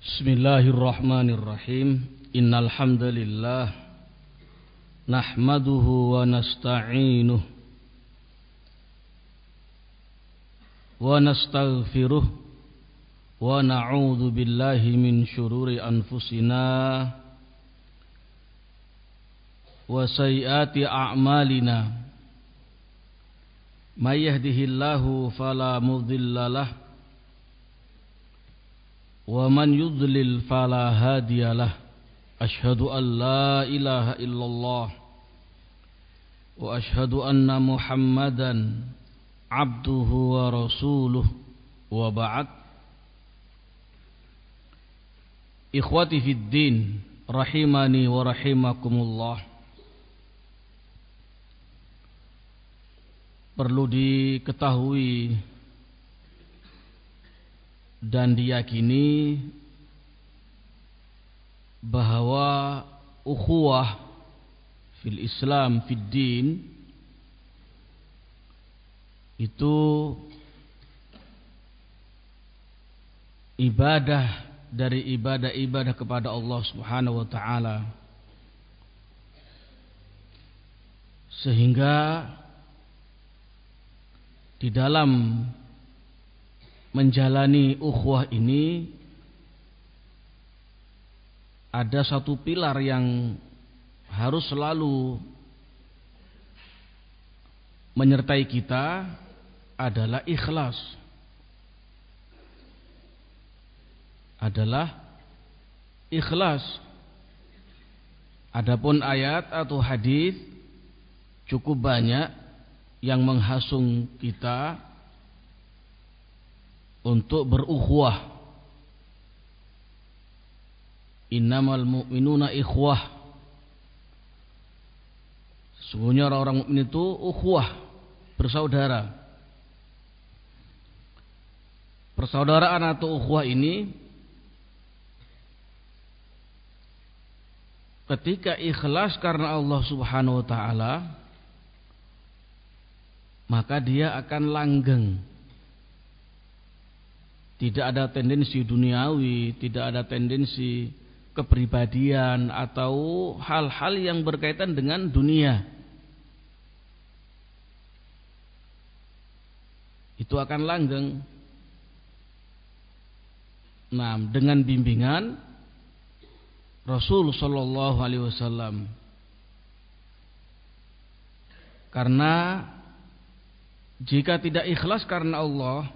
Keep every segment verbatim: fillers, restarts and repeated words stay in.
Bismillahirrahmanirrahim. Innal hamdalillah nahmaduhu wa nasta'inuhu wa nastaghfiruh wa na'udzu billahi min syururi anfusina wa sayyiati a'malina. May yahdihillahu fala mudhillalah wa man yudlil fala hadiyalah. Asyhadu an la ilaha illallah wa asyhadu anna Muhammadan abduhu wa rasuluh wa ba'd. Ikhwati fid din rahimani wa rahimakumullah. Perlu diketahui dan diyakini bahwa ukhuwah fil Islam fid din itu ibadah dari ibadah-ibadah kepada Allah Subhanahu wa taala, sehingga di dalam menjalani ukhuwah ini ada satu pilar yang harus selalu menyertai kita, adalah ikhlas. Adalah ikhlas. Adapun ayat atau hadis cukup banyak yang menghasung kita untuk berukhuwah. Innamal mu'minuna ikhwah. Sesungguhnya orang-orang mukmin itu ukhuwah, bersaudara. Persaudaraan atau ukhuwah ini ketika ikhlas karena Allah Subhanahu wa taala, maka dia akan langgeng. Tidak ada tendensi duniawi, tidak ada tendensi kepribadian atau hal-hal yang berkaitan dengan dunia. Itu akan langgeng. Nah, dengan bimbingan Rasul sallallahu alaihi wasallam. Karena jika tidak ikhlas karena Allah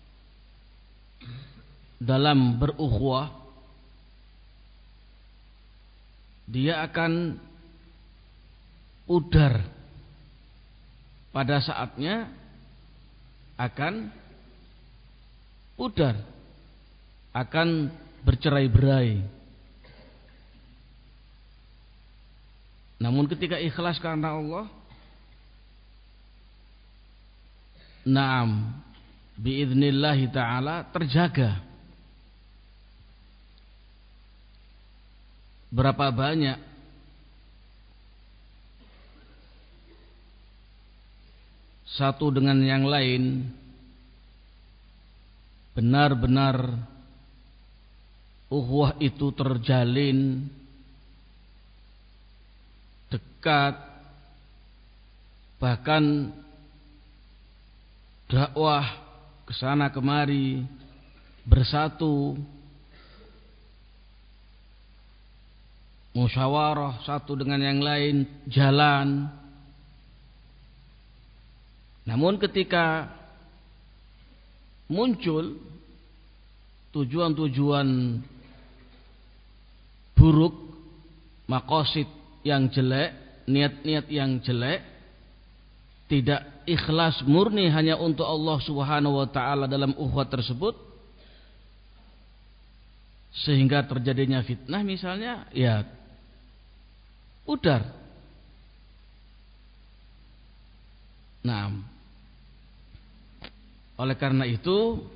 dalam berukhuwah, dia akan pudar pada saatnya, akan pudar, akan bercerai-berai. Namun ketika ikhlas karena Allah, naam, biidznillahi ta'ala, terjaga. Berapa banyak satu dengan yang lain benar-benar ukhuwah itu terjalin dekat, bahkan dakwah kesana kemari, bersatu, musyawarah satu dengan yang lain, jalan. Namun ketika muncul tujuan-tujuan buruk, maqasid yang jelek, niat-niat yang jelek, tidak ikhlas murni hanya untuk Allah Subhanahu wa taala dalam ukhuwah tersebut, sehingga terjadinya fitnah misalnya, ya pudar. Nah, oleh karena itu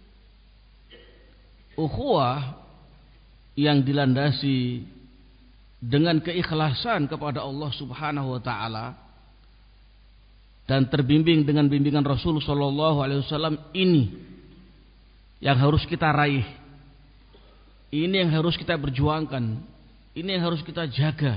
ukhuwah yang dilandasi dengan keikhlasan kepada Allah Subhanahu wa taala dan terbimbing dengan bimbingan Rasul sallallahu alaihi wasallam, ini yang harus kita raih. Ini yang harus kita berjuangkan, ini yang harus kita jaga.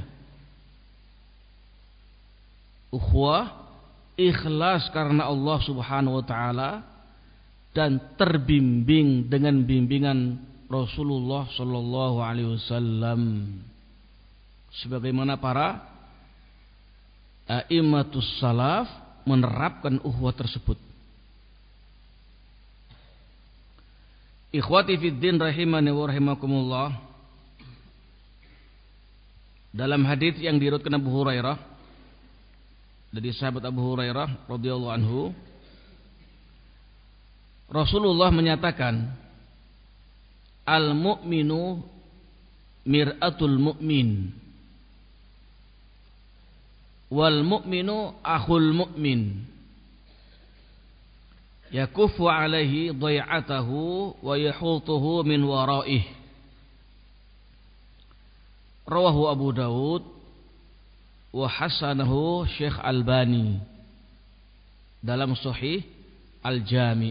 Ukhuwah ikhlas karena Allah Subhanahu wa taala dan terbimbing dengan bimbingan Rasulullah sallallahu alaihi wasallam, sebagaimana para a'immatus salaf menerapkan ukhuwah tersebut. Ikhwati fid din rahimani wa rahimakumullah, dalam hadis yang diriwayatkan Abu Hurairah dari sahabat Abu Hurairah radhiyallahu anhu, Rasulullah menyatakan, al-mu'minu mir'atul mu'min wal mu'minu akhul mu'min yakufu alaihi dhai'atahu wa yahutuhu min waraih. Rawahu Abu Dawud wa hasanahu Syekh Albani dalam Sahih Al-Jami.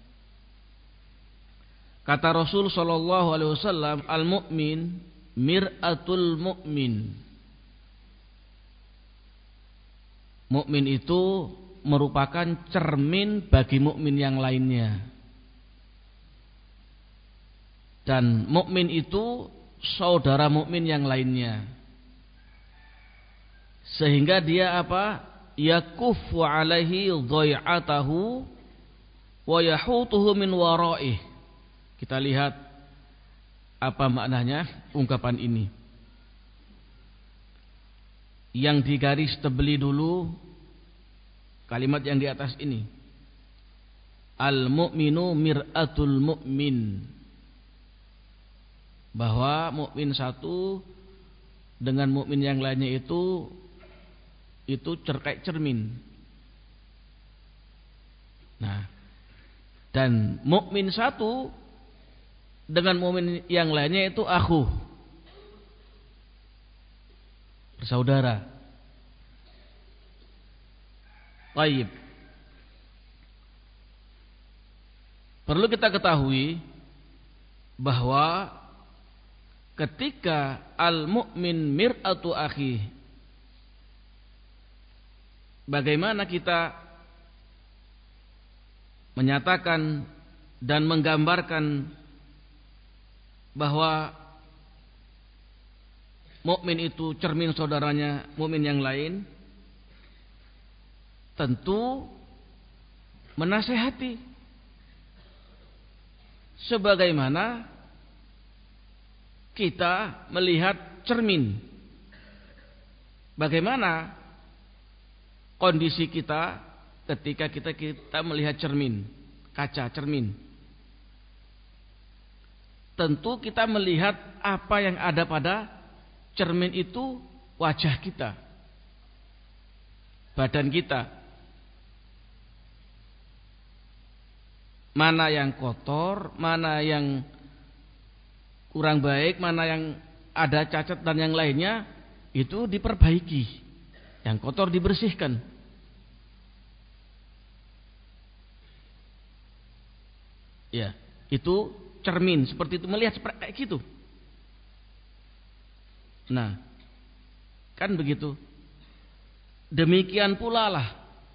Kata Rasul sallallahu alaihi wasallam, al-mu'min mir'atul mu'min. Mukmin itu merupakan cermin bagi mukmin yang lainnya. Dan mukmin itu saudara mukmin yang lainnya. Sehingga dia apa? Yakufu alaihi dhai'atahu wa yahutuhu min waraih. Kita lihat apa maknanya ungkapan ini. Yang digaris tebeli dulu kalimat yang di atas ini. Al-mu'minu mir'atul mu'min. Bahwa mukmin satu dengan mukmin yang lainnya itu itu cerkai cermin. Nah, dan mukmin satu dengan mukmin yang lainnya itu akhu, bersaudara. Baik. Perlu kita ketahui bahwa ketika al-mu'min mir'atu akhi, bagaimana kita menyatakan dan menggambarkan bahwa mukmin itu cermin saudaranya mukmin yang lain? Tentu menasehati, sebagaimana kita melihat cermin. Bagaimana kondisi kita ketika kita kita melihat cermin, kaca cermin? Tentu kita melihat apa yang ada pada cermin itu, wajah kita, badan kita. Mana yang kotor, mana yang kurang baik, mana yang ada cacat dan yang lainnya, itu diperbaiki. Yang kotor dibersihkan. Ya, itu cermin, seperti itu, melihat seperti kayak gitu. Nah, kan begitu. Demikian pula lah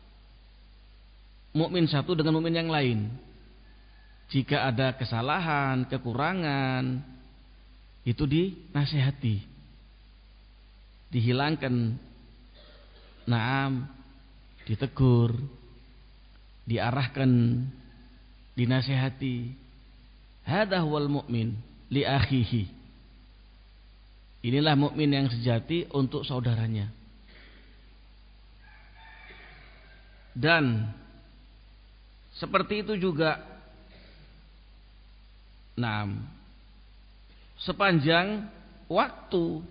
mukmin satu dengan mukmin yang lain. Jika ada kesalahan, kekurangan, itu dinasihati, dihilangkan, naam, ditegur, diarahkan, dinasihati. Hadza huwal mu'min li akhihi. Inilah mukmin yang sejati untuk saudaranya. Dan seperti itu juga, nah, sepanjang waktu,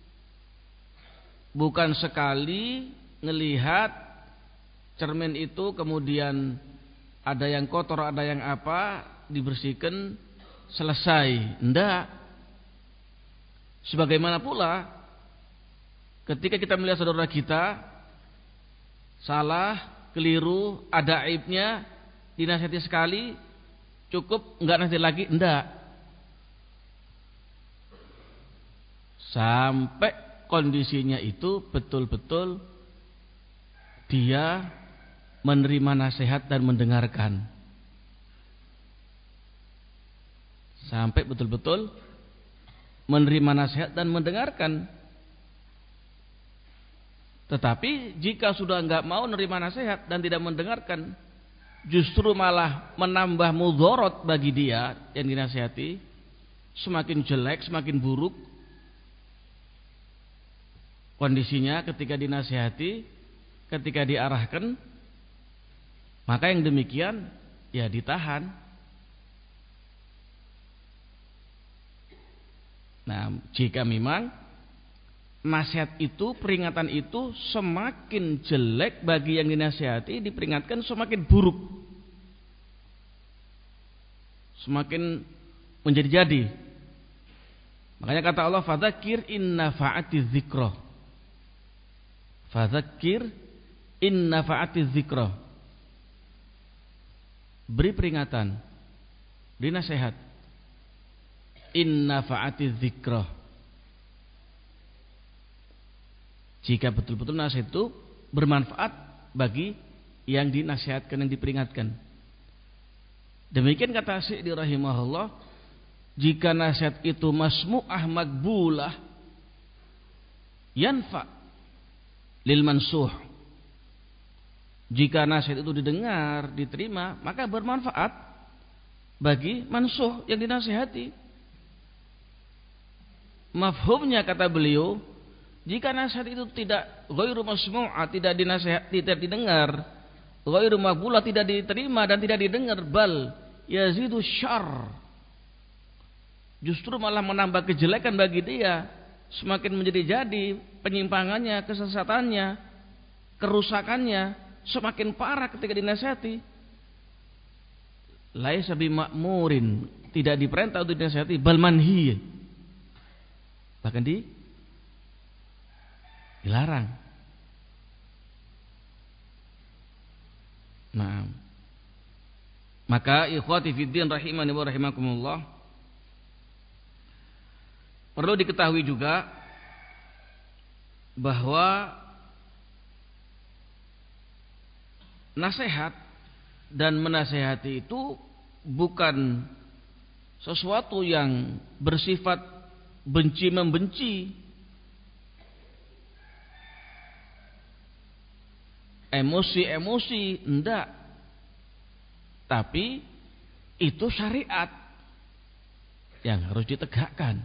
bukan sekali ngelihat cermin itu kemudian ada yang kotor, ada yang apa, dibersihkan, selesai. Enggak. Sebagaimana pula ketika kita melihat saudara kita salah, keliru, ada aibnya, dinasihati sekali, cukup, enggak nasihati lagi, enggak. sampai kondisinya itu betul-betul dia menerima nasihat dan mendengarkan. Sampai betul-betul menerima nasihat dan mendengarkan. Tetapi jika sudah enggak mau menerima nasihat dan tidak mendengarkan, justru malah menambah mudharat bagi dia yang dinasihati, semakin jelek, semakin buruk kondisinya ketika dinasihati, ketika diarahkan, maka yang demikian ya ditahan. Nah, jika memang nasihat itu, peringatan itu semakin jelek bagi yang dinasihati, diperingatkan semakin buruk, semakin menjadi-jadi. Makanya kata Allah, fadzakir in nafa'atiz zikrah. Fadzakir in nafa'atiz zikrah. Beri peringatan, beri nasihat. In nafa'atiz zikrah. Jika betul-betul nasihat itu bermanfaat bagi yang dinasihatkan, yang diperingatkan. Demikian kata Syi'di rahimahullah, jika nasihat itu masmu'ah makbulah, yanfa' lil mansuh. Jika nasihat itu didengar, diterima, maka bermanfaat bagi mansuh yang dinasihati. Mafhumnya kata beliau, jika nasihat itu tidak ghairu masmu'ah, tidak dinasihat, tidak didengar, ghairu maqbulah, tidak diterima dan tidak didengar, bal yazidu syarr, justru malah menambah kejelekan bagi dia, semakin menjadi-jadi penyimpangannya, kesesatannya, kerusakannya semakin parah ketika dinasihati. Laisa bima'murin, tidak diperintah untuk dinasihati, bal manhi, bahkan di dilarang. Nah, maka ikhwati fiddin rahimani wa rahimakumullah, perlu diketahui juga bahwa nasihat dan menasihati itu bukan sesuatu yang bersifat benci membenci, emosi-emosi, enggak. Tapi itu syariat yang harus ditegakkan.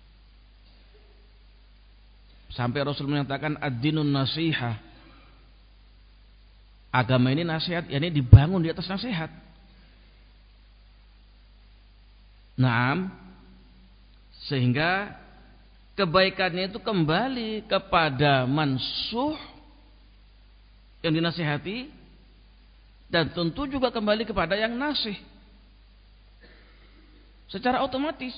Sampai Rasul menyatakan ad-dinun nasihah, agama ini nasihat, yakni dibangun di atas nasihat. Naam, sehingga kebaikannya itu kembali kepada mansuh yang dinasihati, dan tentu juga kembali kepada yang nasih secara otomatis.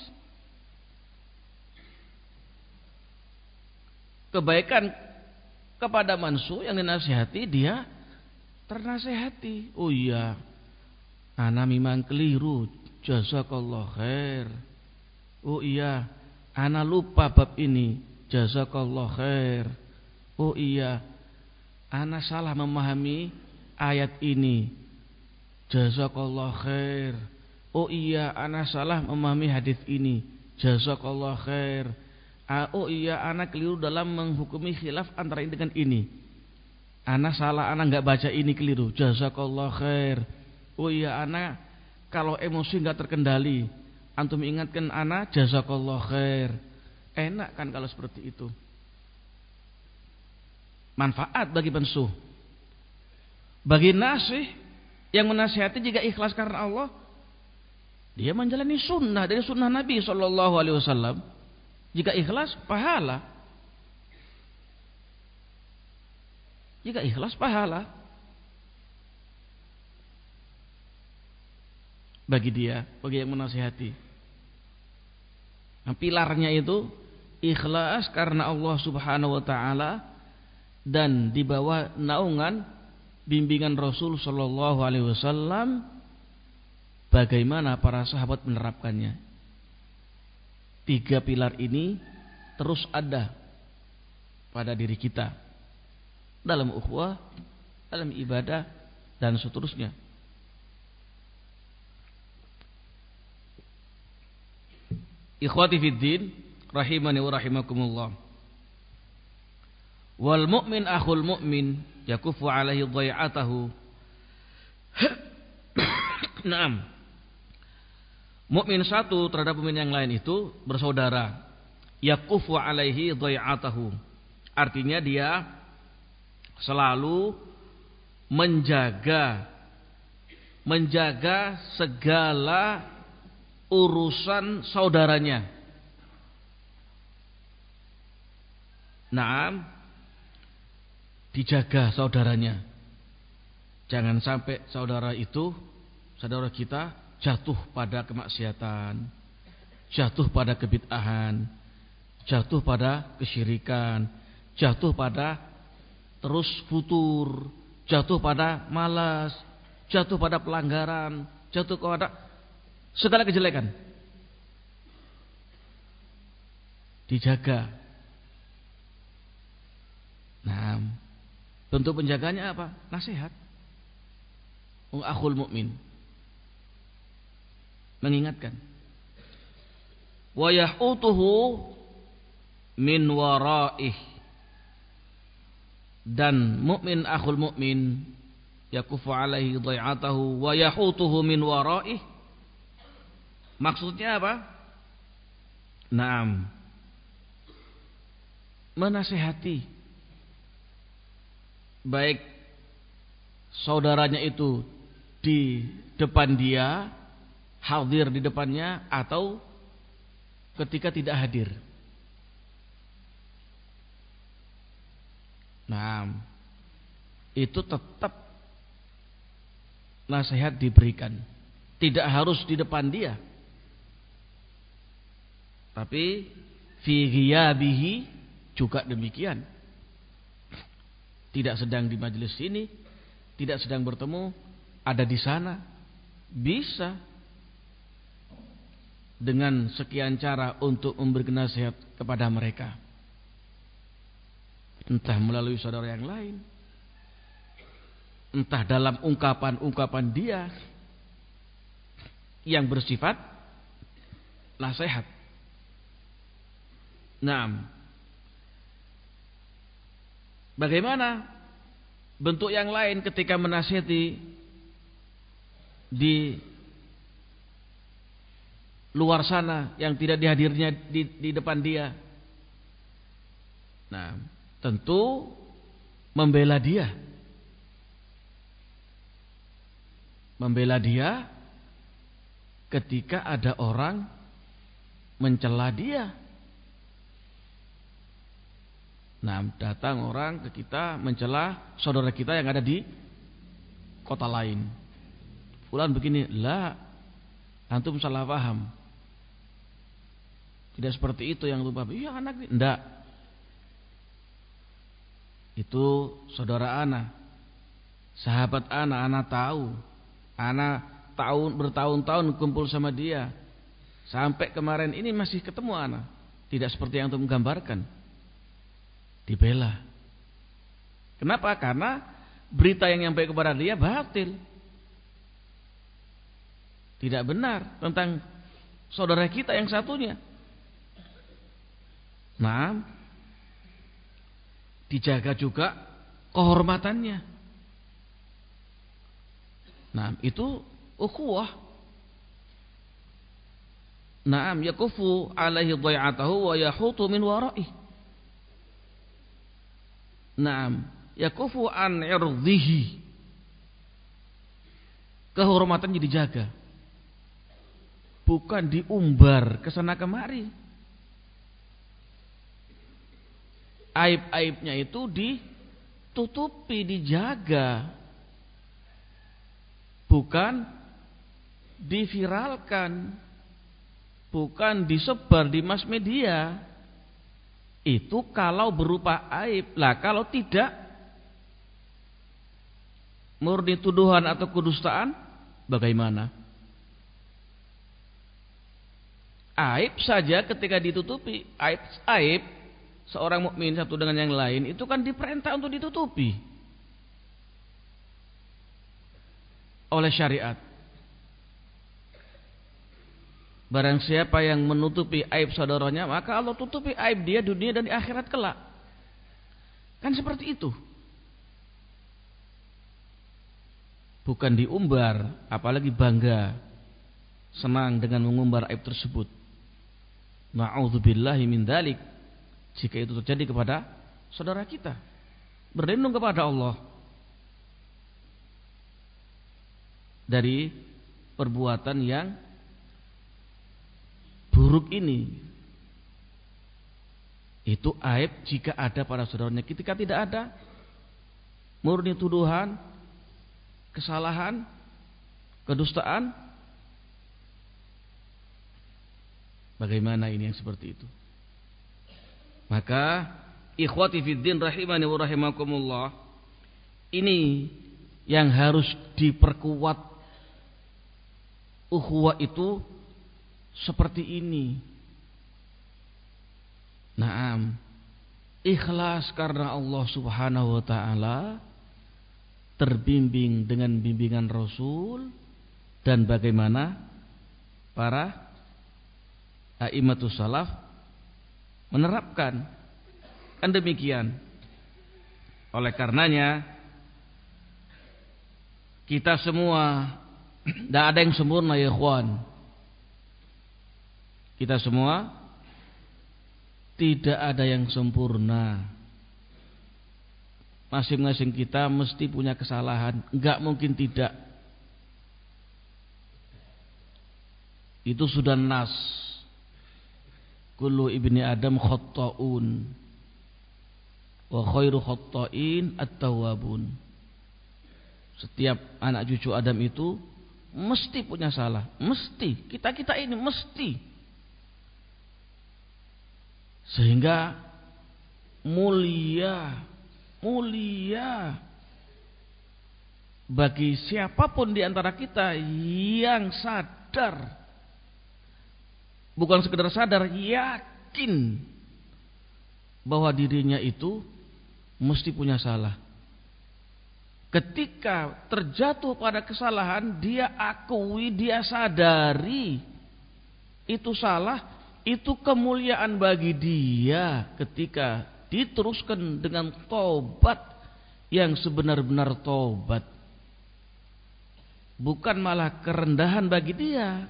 Kebaikan kepada mansuh yang dinasihati, dia ternasihati. Oh iya, ana memang keliru, jazakallah khair. Oh iya, ana lupa bab ini, jazakallah khair. Oh iya, ana salah memahami ayat ini, jazakallah khair. Oh iya, ana salah memahami hadis ini, jazakallah khair. Oh iya, ana keliru dalam menghukumi khilaf antara ini dengan ini, ana salah, ana enggak baca ini keliru, jazakallah khair. Oh iya, ana kalau emosi enggak terkendali, antum ingatkan ana, jazakallah khair. Enak kan kalau seperti itu, manfaat bagi pensuh. Bagi nasih yang menasihati, jika ikhlas karena Allah, dia menjalani sunnah dari sunnah Nabi shallallahu alaihi wasallam. Jika ikhlas, pahala. Jika ikhlas, pahala bagi dia, bagi yang menasihati. Nah, pilarnya itu ikhlas karena Allah Subhanahu wa taala dan di bawah naungan bimbingan Rasul sallallahu alaihi wasallam, bagaimana para sahabat menerapkannya. Tiga pilar ini terus ada pada diri kita dalam ukhuwah, dalam ibadah dan seterusnya. Ikhwati fiddin rahimani wa rahimakumullah. Wal mu'min akhul mu'min yakufu alaihi dhai'atahu. Naam. Mukmin satu terhadap mukmin yang lain itu bersaudara. Yakufu alaihi dhai'atahu. Artinya dia selalu menjaga menjaga segala urusan saudaranya. Naam, dijaga saudaranya. Jangan sampai saudara itu, saudara kita jatuh pada kemaksiatan, jatuh pada kebid'ahan, jatuh pada kesyirikan, jatuh pada terus futur, jatuh pada malas, jatuh pada pelanggaran, jatuh pada segala kejelekan. Dijaga. Nah, bentuk penjaganya apa? Nasihat. Akhul mukmin. Mengingatkan. Wa yahutuhu min waraih. Dan mukmin akhul mukmin yakufu alaihi dhai'atahu wa yahutuhu min waraih. Maksudnya apa? Naam. Menasihati baik saudaranya itu di depan dia, hadir di depannya, atau ketika tidak hadir. Nah, itu tetap nasihat diberikan. Tidak harus di depan dia, tapi fi ghiyabihi juga demikian. Tidak sedang di majelis ini, tidak sedang bertemu, ada di sana, bisa dengan sekian cara untuk memberi nasihat kepada mereka. Entah melalui saudara yang lain, entah dalam ungkapan-ungkapan dia yang bersifat nasihat. Nah, bagaimana bentuk yang lain ketika menasihati di luar sana yang tidak dihadirnya di, di depan dia? Nah, tentu membela dia. Membela dia ketika ada orang mencela dia. Nah, datang orang ke kita mencela saudara kita yang ada di kota lain. Fulan begini, la, antum salah paham. Tidak seperti itu yang lupa. Iya anak, enggak. Itu saudara ana, sahabat ana, ana tahu. Ana tahun bertahun-tahun kumpul sama dia. Sampai kemarin ini masih ketemu ana. Tidak seperti yang antum gambarkan. Dibela. Kenapa? Karena berita yang nyampe kepada dia batil, tidak benar tentang saudara kita yang satunya. Nah, dijaga juga kehormatannya. Nah, itu ukhuwah. Naam, yakufu alaihi dhai'atahu wa yahutu min waraih. Naam, yakufu an irdhihi. Kehormatannya dijaga. Bukan diumbar kesana kemari. Aib-aibnya itu ditutupi, dijaga. Bukan diviralkan. Bukan disebar di mass media. Itu kalau berupa aib. Lah kalau tidak, murni tuduhan atau kedustaan, bagaimana? Aib saja ketika ditutupi, aib aib seorang mukmin satu dengan yang lain itu kan diperintah untuk ditutupi oleh syariat. Barang siapa yang menutupi aib saudaranya, maka Allah tutupi aib dia dunia dan di akhirat kelak. Kan seperti itu. Bukan diumbar, apalagi bangga, senang dengan mengumbar aib tersebut. Na'udzubillahi min dzalik. Jika itu terjadi kepada saudara kita, berlindung kepada Allah dari perbuatan yang buruk ini. Itu aib jika ada pada saudaranya. Ketika tidak ada, murni tuduhan, kesalahan, kedustaan, bagaimana ini yang seperti itu? Maka ikhwati fiddin rahimani wa rahimakumullah, ini yang harus diperkuat. Ukhuwah itu seperti ini. Naam, ikhlas karena Allah Subhanahu wa taala, terbimbing dengan bimbingan Rasul, dan bagaimana para a'immatus salaf menerapkan. Kan demikian. Oleh karenanya kita semua, tidak ada yang sempurna ya ikhwan. Kita semua tidak ada yang sempurna. Masing-masing kita mesti punya kesalahan, enggak mungkin tidak. Itu sudah nas. Kullu ibni Adam khatta'un wa khairu khatta'in at-tawwabun. Setiap anak cucu Adam itu mesti punya salah, mesti. Kita-kita ini mesti. Sehingga mulia, mulia bagi siapapun di antara kita yang sadar, bukan sekedar sadar, yakin bahwa dirinya itu mesti punya salah. Ketika terjatuh pada kesalahan, dia akui, dia sadari itu salah. Itu kemuliaan bagi dia ketika diteruskan dengan taubat yang sebenar-benar taubat. Bukan malah kerendahan bagi dia.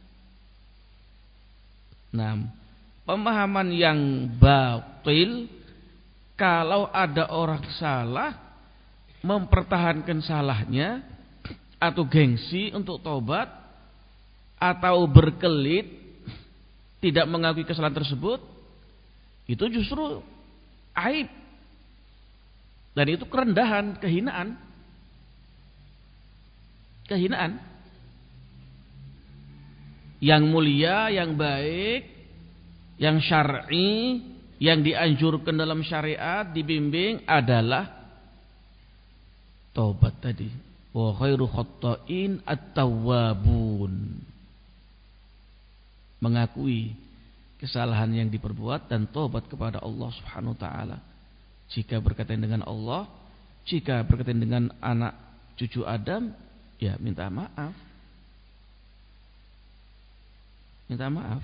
Nah, pemahaman yang batil, kalau ada orang salah, mempertahankan salahnya, atau gengsi untuk taubat, atau berkelit tidak mengakui kesalahan tersebut, itu justru aib, dan itu kerendahan, kehinaan. Kehinaan. Yang mulia, yang baik, yang syar'i, yang dianjurkan dalam syariat, dibimbing adalah taubat tadi. Wa khairu khatta'in at-tawwabun. Mengakui kesalahan yang diperbuat dan taubat kepada Allah Subhanahu wa taala. Jika berkaitan dengan Allah, jika berkaitan dengan anak cucu Adam, ya minta maaf. Minta maaf.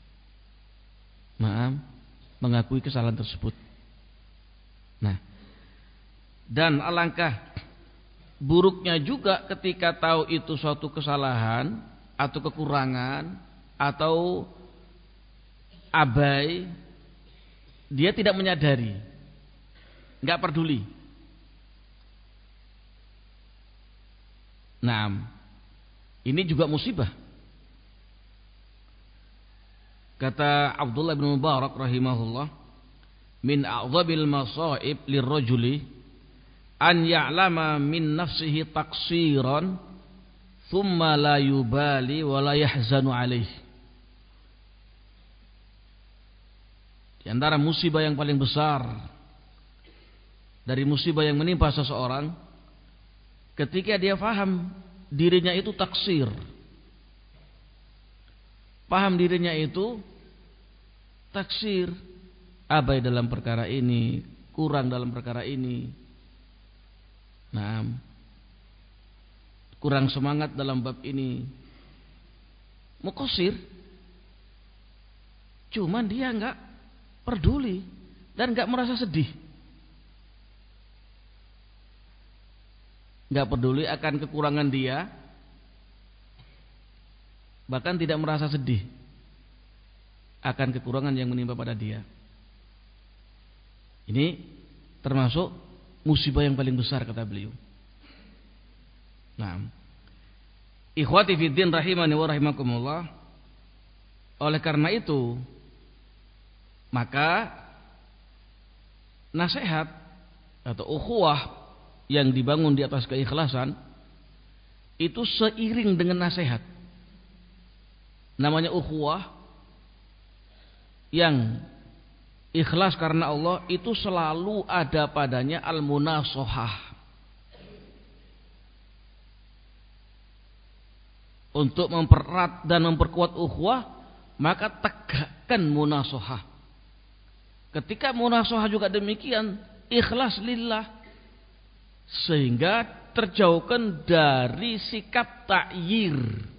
Maaf, mengakui kesalahan tersebut. Nah, dan alangkah buruknya juga ketika tahu itu suatu kesalahan atau kekurangan atau abai, dia tidak menyadari, enggak peduli. Nah, ini juga musibah. Kata Abdullah bin Mubarak rahimahullah, min a'dhabil masaib lirrajuli an ya'lama min nafsihi taqsiran thumma la yubali wa la yahzanu alaihi. Di antara musibah yang paling besar dari musibah yang menimpa seseorang, ketika dia faham dirinya itu taksir, paham dirinya itu taksir, abai dalam perkara ini, kurang dalam perkara ini. Nah, kurang semangat dalam bab ini. Mukosir. Cuman dia enggak peduli dan enggak merasa sedih. Enggak peduli akan kekurangan dia, bahkan tidak merasa sedih akan kekurangan yang menimpa pada dia. Ini termasuk musibah yang paling besar kata beliau. Nah, ikhwati fiddin rahimani wa rahimakumullah. Oleh karena itu, maka nasihat atau ukhuwah yang dibangun di atas keikhlasan itu seiring dengan nasihat. Namanya ukhuwah yang ikhlas karena Allah itu selalu ada padanya al-munasahah. Untuk mempererat dan memperkuat ukhuwah, maka tegakkan munasahah. Ketika munasahah juga demikian, ikhlas lillah, sehingga terjauhkan dari sikap ta'yir,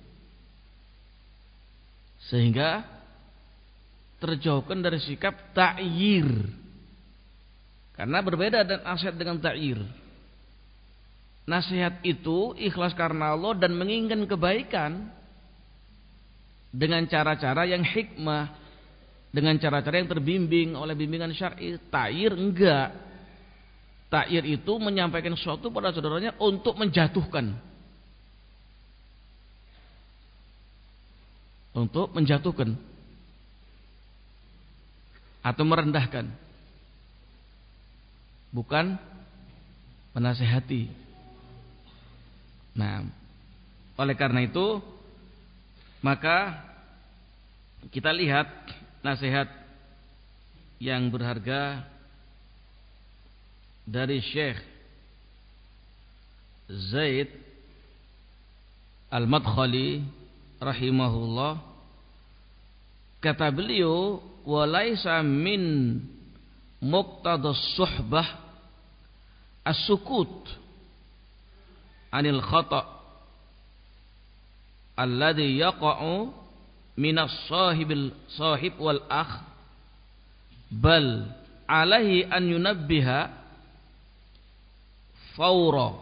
sehingga terjauhkan dari sikap ta'yir, karena berbeda dan nasihat dengan ta'yir. Nasihat itu ikhlas karena Allah dan menginginkan kebaikan dengan cara-cara yang hikmah, dengan cara-cara yang terbimbing oleh bimbingan syar'i. Ta'yir enggak. Ta'yir itu menyampaikan sesuatu pada saudaranya untuk menjatuhkan, untuk menjatuhkan atau merendahkan, bukan menasihati. Nah, oleh karena itu maka kita lihat nasihat yang berharga dari Syekh Zaid Al-Madkhali rahimahullah. Kata beliau, walaisa min muqtadas suhbah as-sukut anil khata' alladhi yaqa'u minas sahibil sahib wal akh, bal alaihi an yunabbiha fawra,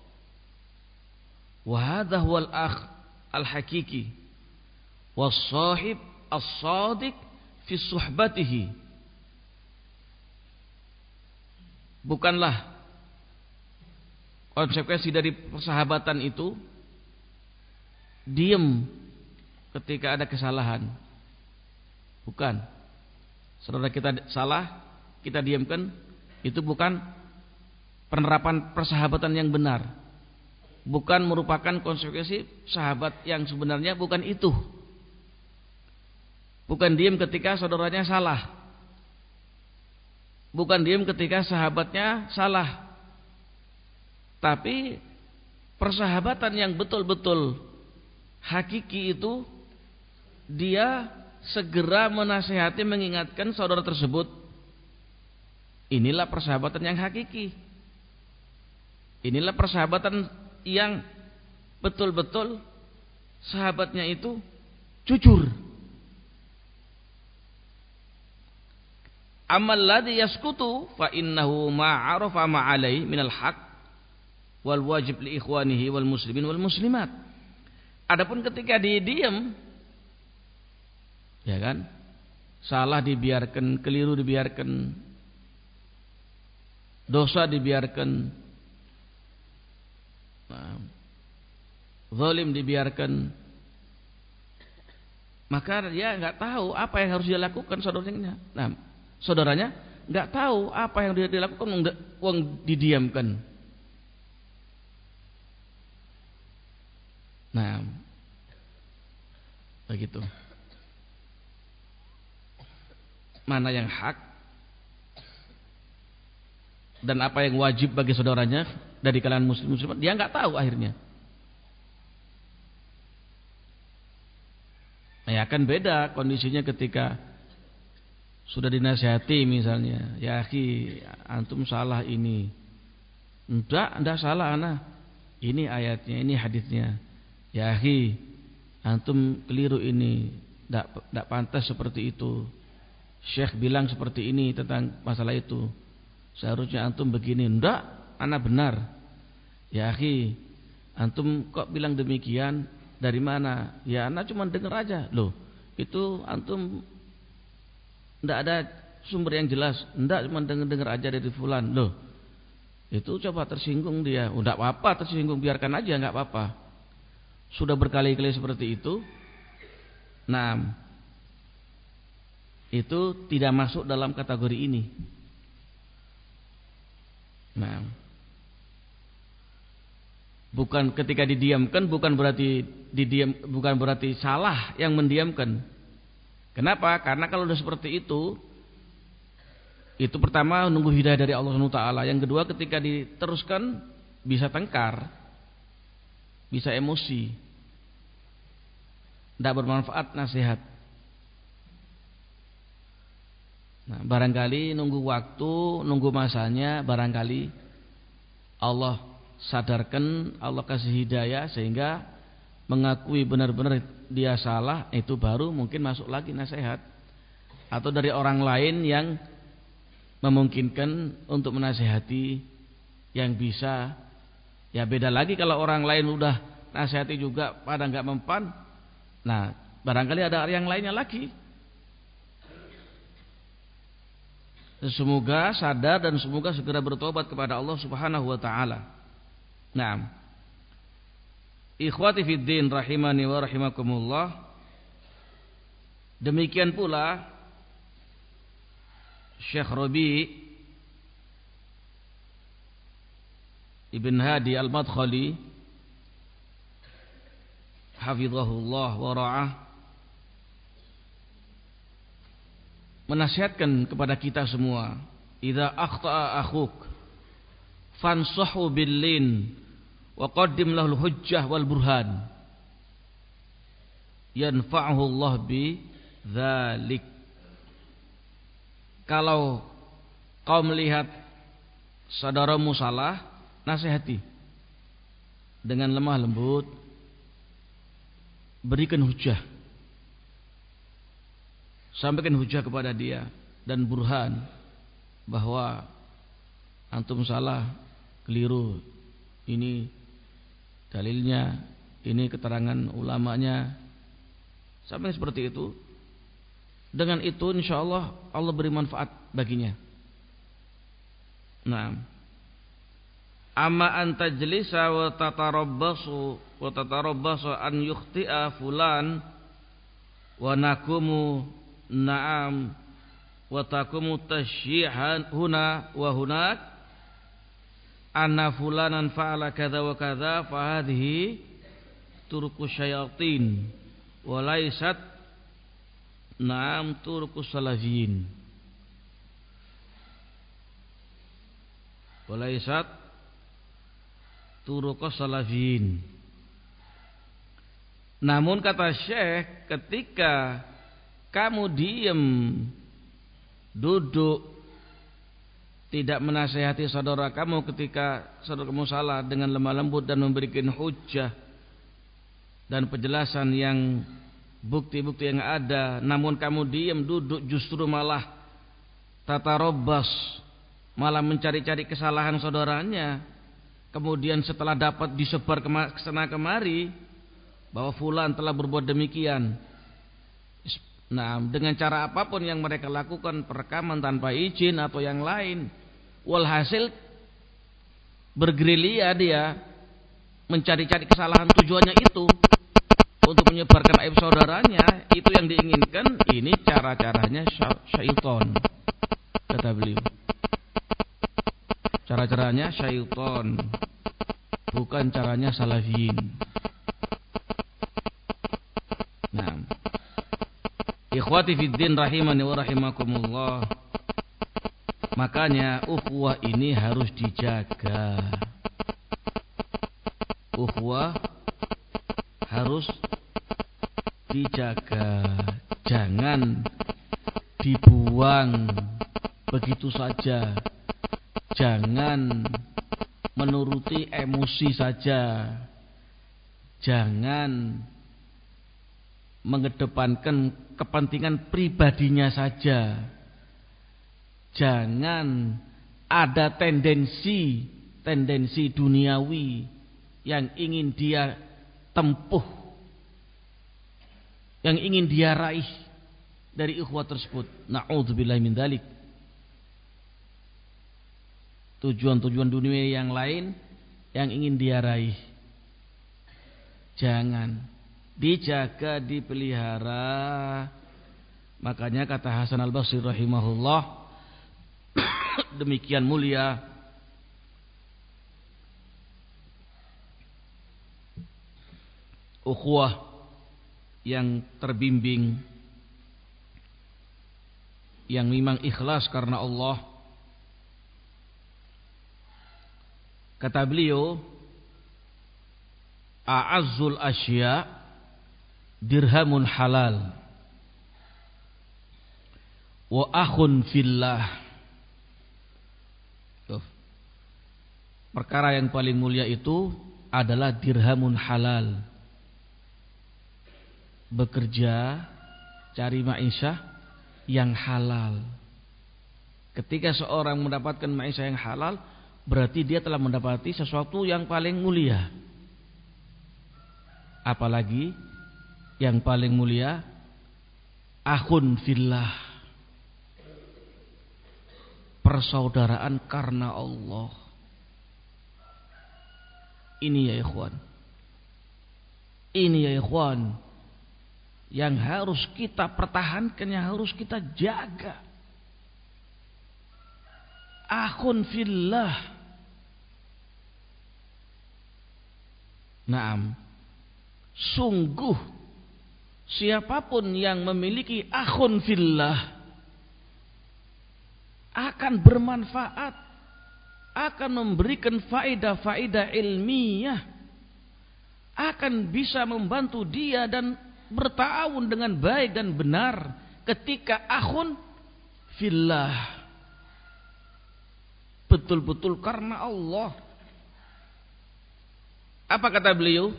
wa hadha huwa al-akh al-hakiki was sahib as-sadiq fi suhbatihi. Bukanlah konsekuensi dari persahabatan itu diam ketika ada kesalahan. Bukan. Saudara kita salah, kita diamkan, itu bukan penerapan persahabatan yang benar. Bukan merupakan konsekuensi sahabat yang sebenarnya, bukan itu. Bukan diam ketika saudaranya salah. Bukan diam ketika sahabatnya salah. Tapi persahabatan yang betul-betul hakiki itu, dia segera menasihati, mengingatkan saudara tersebut. Inilah persahabatan yang hakiki. Inilah persahabatan yang betul-betul sahabatnya itu jujur. Amal ladzi yaskutu fa innahu ma'arafa ma'alai minal haq wal wajib li ikhwanihi wal muslimin wal muslimat. Adapun ketika dia diam, ya kan, salah dibiarkan, keliru dibiarkan, dosa dibiarkan, nah, zalim dibiarkan, maka dia nggak tahu apa yang harus dia lakukan saudaranya. Nah, saudaranya nggak tahu apa yang dia dilakukan, nggak, uang didiamkan. Nah, begitu. Mana yang hak dan apa yang wajib bagi saudaranya dari kalangan muslim muslimat, dia nggak tahu akhirnya. Ya Ya kan beda kondisinya ketika sudah dinasihati misalnya, ya akhi antum salah ini. Enggak, enggak salah ana. Ini ayatnya, ini hadisnya. Ya akhi antum keliru ini. Enggak enggak pantas seperti itu. Syekh bilang seperti ini tentang masalah itu. Seharusnya antum begini. Enggak, ana benar. Ya akhi antum kok bilang demikian? Dari mana? Ya ana cuma dengar aja. Loh, itu antum tidak ada sumber yang jelas, tidak cuma dengar-dengar aja dari fulan. Loh, itu coba tersinggung dia. Udah apa-apa tersinggung, biarkan aja, nggak apa-apa. Sudah berkali-kali seperti itu. Nah, itu tidak masuk dalam kategori ini. Nah, bukan ketika didiamkan, bukan berarti didiam, bukan berarti salah yang mendiamkan. Kenapa? Karena kalau sudah seperti itu, itu pertama nunggu hidayah dari Allah subhanahu wa taala. Yang kedua ketika diteruskan bisa tengkar, bisa emosi, tidak bermanfaat nasihat. Nah, barangkali nunggu waktu, nunggu masanya, barangkali Allah sadarkan, Allah kasih hidayah sehingga mengakui benar-benar dia salah, itu baru mungkin masuk lagi nasihat. Atau dari orang lain yang memungkinkan untuk menasihati yang bisa. Ya beda lagi kalau orang lain udah nasihati juga pada nggak mempan. Nah, barangkali ada yang lainnya lagi. Semoga sadar dan semoga segera bertobat kepada Allah Subhanahu wa taala. Nah, ikhwati fiddin rahimani wa rahimakumullah. Demikian pula Syekh Rabi Ibn Hadi Al-Madkhali hafizahullah wa ra'ah menasihatkan kepada kita semua, idza akhta'a akhuk fansahu bil-lin wa qaddim lahul hujjah wal burhan yanfa'uhu Allah bi dzalik. Kalau kau melihat saudaramu salah, nasihati dengan lemah lembut, berikan hujjah, sampaikan hujjah kepada dia dan burhan bahwa antum salah, keliru, ini dalilnya, ini keterangan ulamanya, sampai seperti itu. Dengan itu insyaallah Allah beri manfaat baginya. Nah, amma anta jalisa wa tatarabbasu wa tatarabbasu an yukhti'a fulan wa nakumu na'am wa takumu tashyihan huna wa hunak anna fulanan fa'ala kadza wa kadza fa hadhihi turku syayatin wa laysat na'am turku salafiyin wa laysat turku salafiyin. Namun kata Syekh, ketika kamu diam, duduk, tidak menasihati saudara kamu ketika saudara kamu salah dengan lemah lembut dan memberikan hujjah dan penjelasan yang bukti-bukti yang ada, namun kamu diam, duduk, justru malah tatarabbas, malah mencari-cari kesalahan saudaranya, kemudian setelah dapat disebar ke sana kemari bahwa fulan telah berbuat demikian. Nah, dengan cara apapun yang mereka lakukan, perekaman tanpa izin atau yang lain, walhasil bergerilya dia mencari-cari kesalahan, tujuannya itu untuk menyebarkan aib saudaranya. Itu yang diinginkan. Ini cara-caranya syaitan, kata beliau. Cara-caranya syaitan, bukan caranya salafiyin. Nah, ikhwati fiddin rahimani wa rahimakumullah, makanya ukhuwah ini harus dijaga. Ukhuwah harus dijaga, jangan dibuang begitu saja, jangan menuruti emosi saja, jangan mengedepankan kepentingan pribadinya saja, jangan ada tendensi tendensi duniawi yang ingin dia tempuh, yang ingin dia raih dari ikhwah tersebut. Na'udzubillahi min dzalik. Tujuan-tujuan dunia yang lain yang ingin dia raih, jangan, dijaga, dipelihara. Makanya kata Hasan Al-Basri rahimahullah, demikian mulia ukhuwah yang terbimbing, yang memang ikhlas karena Allah. Kata beliau, a'azzul asya dirhamun halal wa akhun fillah. Tuh. Perkara yang paling mulia itu adalah dirhamun halal. Bekerja, cari ma'isyah yang halal. Ketika seorang mendapatkan ma'isyah yang halal, berarti dia telah mendapati sesuatu yang paling mulia. Apalagi yang paling mulia, akhun fillah, persaudaraan karena Allah. Ini ya ikhwan, ini ya ikhwan, yang harus kita pertahankan, yang harus kita jaga. Akhun fillah. Naam. Sungguh siapapun yang memiliki akhun fillah akan bermanfaat, akan memberikan faedah-faedah ilmiah, akan bisa membantu dia dan bertawun dengan baik dan benar ketika akhun fillah, betul-betul karena Allah. Apa kata beliau?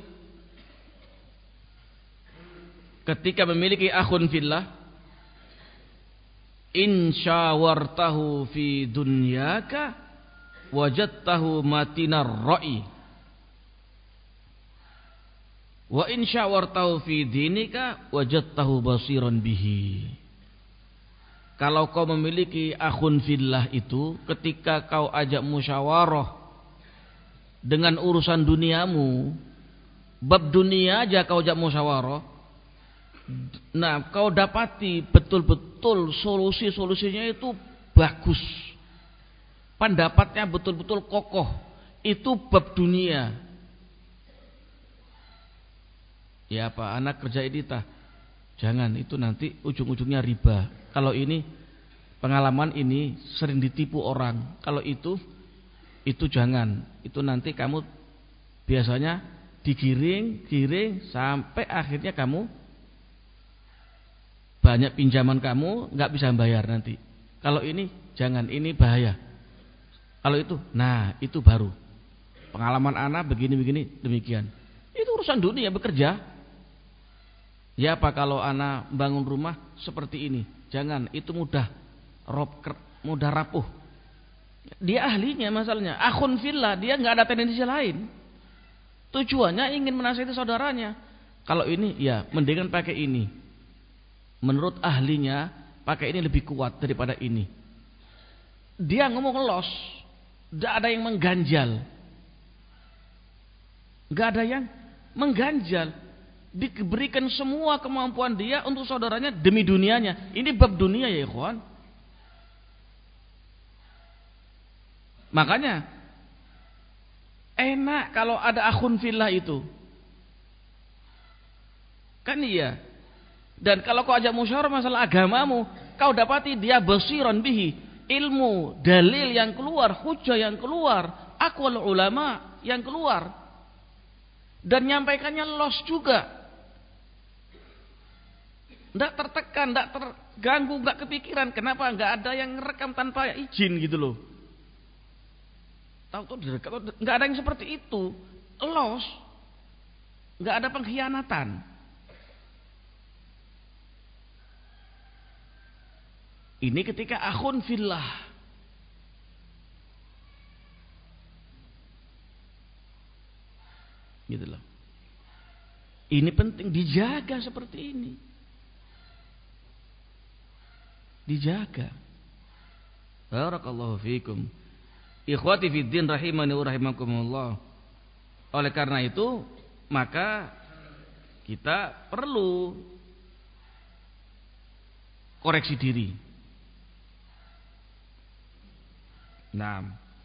Ketika memiliki akhun fillah, in syawartahu fi dunyaka wajadtahu matinar ra'i, wa in syawartahu fi dinika wajadtahu basiran bihi. Kalau kau memiliki akhun fillah itu, ketika kau ajak musyawarah dengan urusan duniamu, bab dunia aja kau ajak musyawarah, nah kau dapati betul-betul solusi-solusinya itu bagus, pendapatnya betul-betul kokoh, itu bab dunia. Ya apa, anak kerja edita, jangan, itu nanti ujung-ujungnya riba. Kalau ini pengalaman ini sering ditipu orang. Kalau itu itu jangan, itu nanti kamu biasanya digiring-giring sampai akhirnya kamu banyak pinjaman kamu nggak bisa bayar nanti. Kalau ini jangan, ini bahaya. Kalau itu, nah itu baru pengalaman anak begini-begini demikian. Itu urusan dunia, bekerja. Ya apa, kalau anak bangun rumah seperti ini, jangan, itu mudah rob, mudah rapuh. Dia ahlinya masalahnya, akhun fillah, dia nggak ada tendensi lain. Tujuannya ingin menasihati saudaranya. Kalau ini, ya mendingan pakai ini. Menurut ahlinya, pakai ini lebih kuat daripada ini. Dia ngomong los, nggak ada yang mengganjal, nggak ada yang mengganjal. Diberikan semua kemampuan dia untuk saudaranya demi dunianya. Ini bab dunia ya ikhwan. Makanya enak kalau ada akhun fillah itu. Kan iya. Dan kalau kau ajak musyawarah masalah agamamu, kau dapati dia basiran bihi, ilmu, dalil yang keluar, hujah yang keluar, aqwal ulama yang keluar. Dan nyampaikannya los juga. Nggak tertekan, nggak terganggu, nggak kepikiran. Kenapa? Nggak ada yang ngerekam tanpa izin gitu loh. Tahu tuh direkam, nggak ada yang seperti itu. Los, nggak ada pengkhianatan. Ini ketika akhun fillah. Gitu loh. Ini penting dijaga seperti ini. Dijaga. Barakallahu fikum. Ikhwati fiddin rahimani wa rahimakumullah. Oleh karena itu, maka kita perlu koreksi diri. Nah,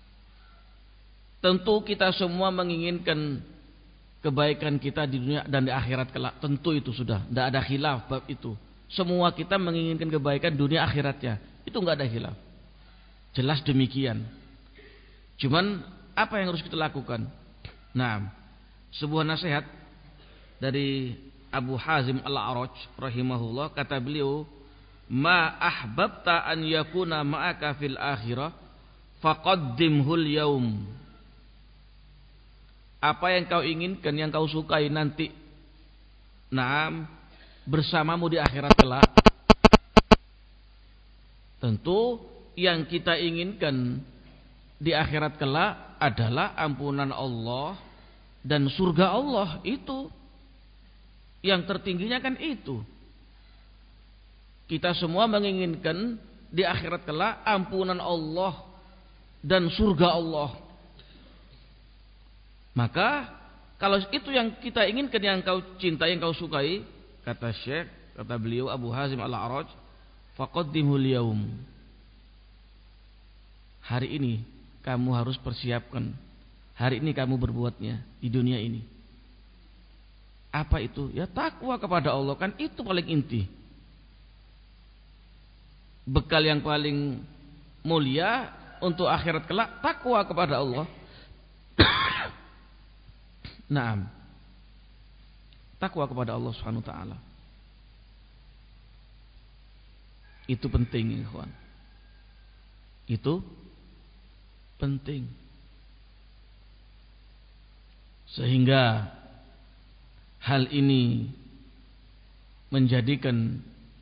tentu kita semua menginginkan kebaikan kita di dunia dan di akhirat kelak. Tentu itu sudah, tidak ada khilaf bab itu. Semua kita menginginkan kebaikan dunia akhiratnya. Itu enggak ada khilaf. Jelas demikian. Cuman apa yang harus kita lakukan? Nah, sebuah nasihat dari Abu Hazim Al-A'raj rahimahullah, kata beliau, "Ma ahbabta an yakuna ma'aka fil akhirah faqaddimhul yaum." Apa yang kau inginkan, yang kau sukai nanti, naam, bersamamu di akhirat kelak. Tentu yang kita inginkan di akhirat kelak adalah ampunan Allah dan surga Allah. Itu yang tertingginya kan itu. Kita semua menginginkan di akhirat kelak ampunan Allah dan surga Allah. Maka kalau itu yang kita inginkan, yang kau cintai, yang kau sukai, kata Syekh, kata beliau Abu Hazim Al-A'raj, faqaddimhul yaum. Hari ini kamu harus persiapkan. Hari ini kamu berbuatnya di dunia ini. Apa itu? Ya takwa kepada Allah, kan itu paling inti. Bekal yang paling mulia untuk akhirat kelak, takwa kepada Allah. Naam. Takwa kepada Allah Subhanahu wa taala. Itu penting, ikhwan. Itu penting. Sehingga hal ini menjadikan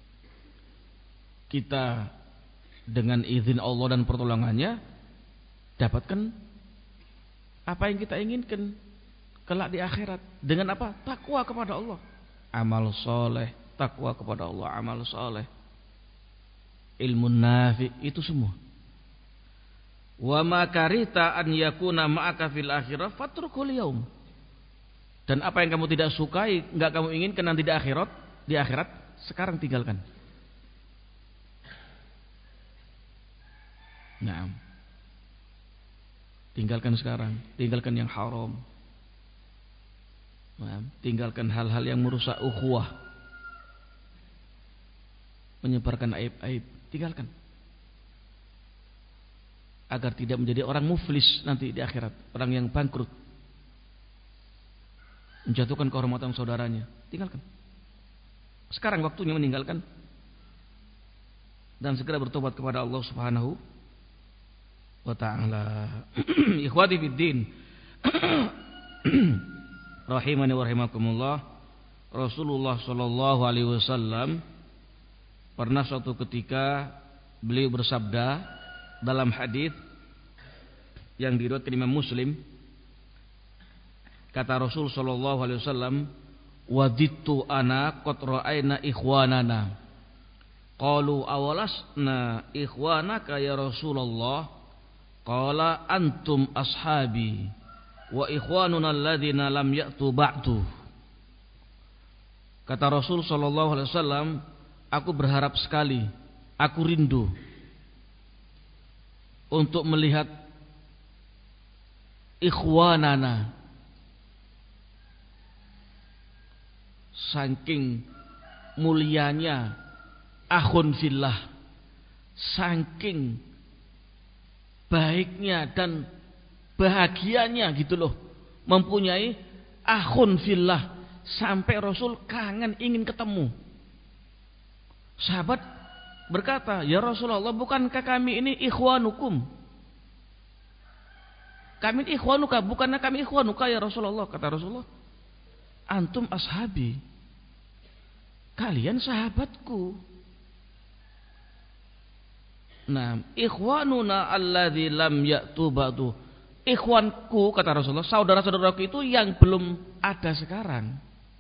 kita dengan izin Allah dan pertolongannya dapatkan apa yang kita inginkan kelak di akhirat. Dengan apa? Takwa kepada Allah. Amal soleh, takwa kepada Allah, amal soleh, ilmu nafi, itu semua. Wa ma karita an yakuna ma'aka fil akhirah fatrukul yaum. Dan apa yang kamu tidak sukai, enggak kamu inginkan nanti di akhirat, di akhirat sekarang tinggalkan. Nah, tinggalkan sekarang, tinggalkan yang haram. Nah, tinggalkan hal-hal yang merusak ukhuwah, menyebarkan aib-aib, tinggalkan. Agar tidak menjadi orang muflis nanti di akhirat, orang yang bangkrut, menjatuhkan kehormatan saudaranya. Tinggalkan. Sekarang waktunya meninggalkan dan segera bertobat kepada Allah Subhanahu wa ta'ala. Ikhwati fiddin rahimani wa rahimakumullah. Rasulullah sallallahu alaihi wasallam pernah suatu ketika beliau bersabda dalam hadis yang diriwayatkan Imam Muslim, kata Rasul sallallahu alaihi wasallam, "Wadittu ana qad ra'ayna ikhwanana." Qalu awalasna ikhwanaka ya Rasulullah? Qala antum ashabi wa ikhwanuna alladhina lam ya'tu ba'du. Kata Rasul sallallahu alaihi wasallam, aku berharap sekali, aku rindu untuk melihat ikhwanana, saking mulianya akhun fillah, saking baiknya dan bahagianya gitu loh, mempunyai akhun fillah, sampai Rasul kangen ingin ketemu. Sahabat berkata, "Ya Rasulullah, bukankah kami ini ikhwanukum? Kami ini ikhwanuka, bukannya kami ikhwanuka ya Rasulullah?" Kata Rasulullah, "Antum ashabi. Kalian sahabatku." Nah, ikhwanuna alladzi lam ya'tu ba'du. Ikhwanku, kata Rasulullah, saudara-saudaraku itu yang belum ada sekarang.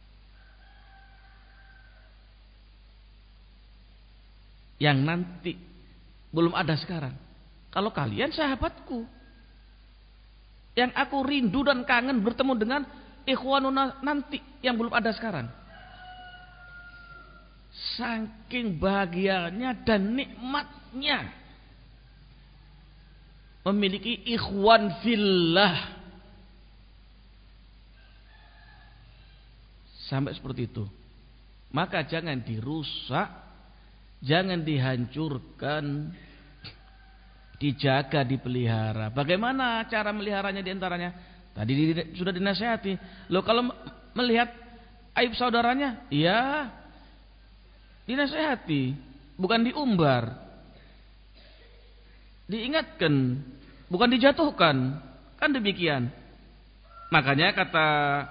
Yang nanti belum ada sekarang. Kalau kalian sahabatku, yang aku rindu dan kangen bertemu dengan ikhwanuna nanti yang belum ada sekarang. Saking bahagianya dan nikmatnya memiliki ikhwan fillah. Sampai seperti itu. Maka jangan dirusak, jangan dihancurkan, dijaga, dipelihara. Bagaimana cara meliharanya diantaranya? Tadi sudah dinasihati. Loh, kalau melihat aib saudaranya, ya dinasihati, bukan diumbar. Diingatkan, bukan dijatuhkan. Kan demikian. Makanya kata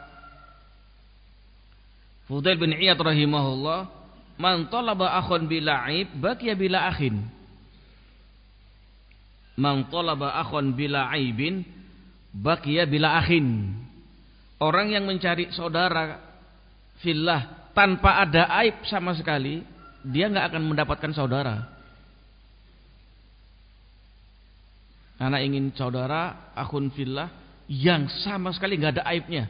Fudail bin Iyad rahimahullah, "Man talaba akhun bila aib, baqiya bila akhin." Man talaba akhun bila aibin, baqiya bila akhin. Orang yang mencari saudara fillah tanpa ada aib sama sekali, dia enggak akan mendapatkan saudara. Anak ingin saudara akhun fillah yang sama sekali enggak ada aibnya.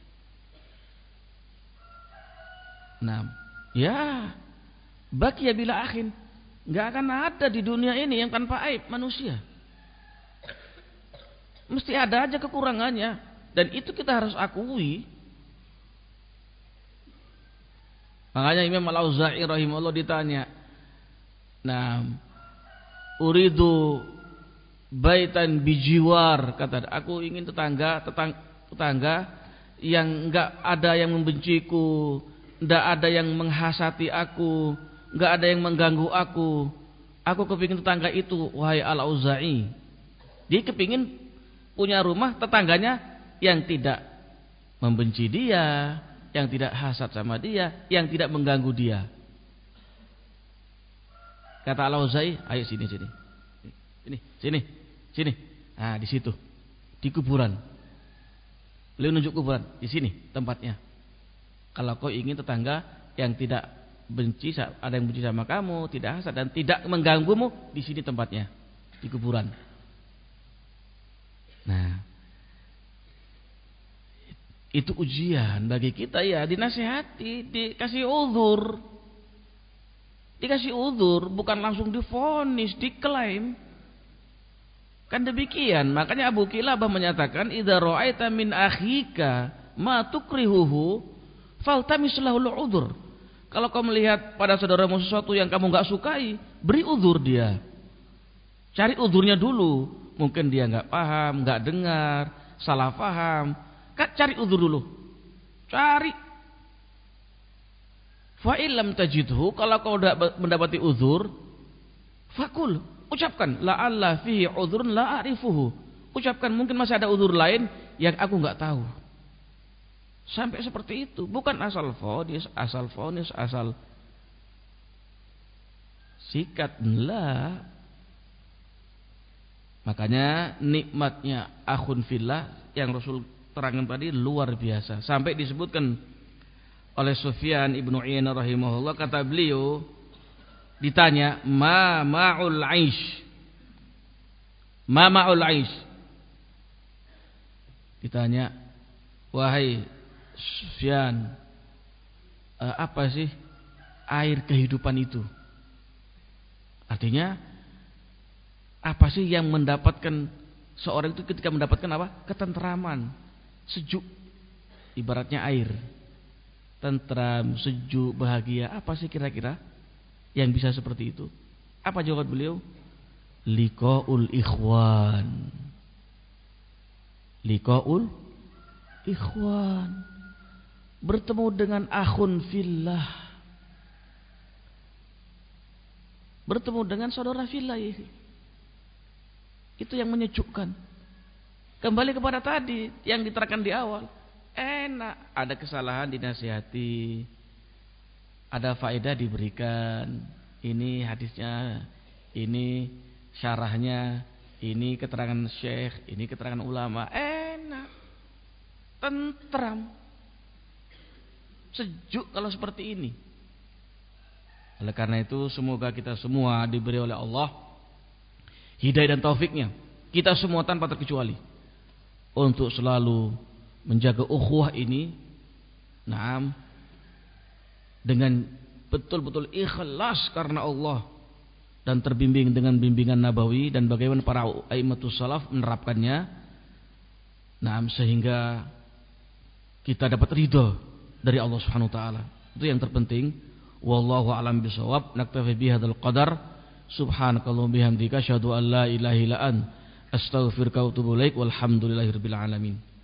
Nah, ya, baqiya bila akhin. Enggak akan ada di dunia ini yang tanpa aib manusia. Mesti ada aja kekurangannya, dan itu kita harus akui. Makanya Imam Al-Auza'i rahimahullah ditanya, "Nah, uridu baitan bijiwar," kata, "aku ingin tetangga, tetang, tetangga yang enggak ada yang membenciku, enggak ada yang menghasati aku, enggak ada yang mengganggu aku. Aku kepingin tetangga itu, wahai Al-Auza'i." Dia kepingin punya rumah tetangganya yang tidak membenci dia, yang tidak hasad sama dia, yang tidak mengganggu dia. Kata Al-Auza'i, "Ayo sini sini. Sini, sini, sini." Nah, di situ. Di kuburan. Beliau nunjuk kuburan, di sini tempatnya. Kalau kau ingin tetangga yang tidak benci, ada yang benci sama kamu, tidak hasad dan tidak mengganggumu, di sini tempatnya, di kuburan. Nah, itu ujian bagi kita ya, dinasihati, dikasih uzur. Dikasih uzur, bukan langsung divonis, diklaim. Kan demikian. Makanya Abu Kilabah menyatakan, "Idza ra'aita min akhika ma tukrihuhu faltamis lahul udzur." Kalau kau melihat pada saudaramu sesuatu yang kamu enggak sukai, beri uzur dia. Cari uzurnya dulu. Mungkin dia enggak paham, enggak dengar, salah paham. Cari uzur dulu. Cari. Fa illam tajidhu, kalau kau tidak mendapati uzur, fakul, ucapkan, la'alla fihi uzrun la a'rifuhu. Ucapkan, mungkin masih ada uzur lain yang aku enggak tahu. Sampai seperti itu, bukan asal vonis, asal vonis, asal sikat, la. Makanya nikmatnya akhun fillah yang Rasul terangkan tadi luar biasa. Sampai disebutkan oleh Sufyan ibnu Uyainah rahimahullah, kata beliau, ditanya, "Ma ma'ul aish?" Ma ma'ul aish? Ditanya, "Wahai Sufyan, apa sih air kehidupan itu?" Artinya, apa sih yang mendapatkan seorang itu ketika mendapatkan apa? Ketenteraman, sejuk, ibaratnya air. Tentram, sejuk, bahagia. Apa sih kira-kira yang bisa seperti itu? Apa jawab beliau? Liqaul ikhwan. Liqaul ikhwan. Bertemu dengan akhun fillah. bertemu dengan saudara fillah ini. Itu yang menyejukkan. Kembali kepada tadi yang diterangkan di awal. Enak, ada kesalahan dinasihati, ada faedah diberikan. Ini hadisnya, ini syarahnya, ini keterangan syekh, ini keterangan ulama. Enak, tentram, sejuk kalau seperti ini. Oleh karena itu semoga kita semua diberi oleh Allah hidayah dan taufiknya, kita semua tanpa terkecuali, untuk selalu menjaga ukhuwah ini, naam, dengan betul-betul ikhlas karena Allah dan terbimbing dengan bimbingan nabawi dan bagaimana para a'immatus salaf menerapkannya, naam, sehingga kita dapat ridha dari Allah Subhanahu wa taala. Itu yang terpenting. Wallahu a'lam bishawab. Naktafi bihadzal qadar. Subhanakallahumma bihamdika asyhadu an la ilaha illa anta astaghfiruka wa atubu ilaik. Walhamdulillahirabbil alamin.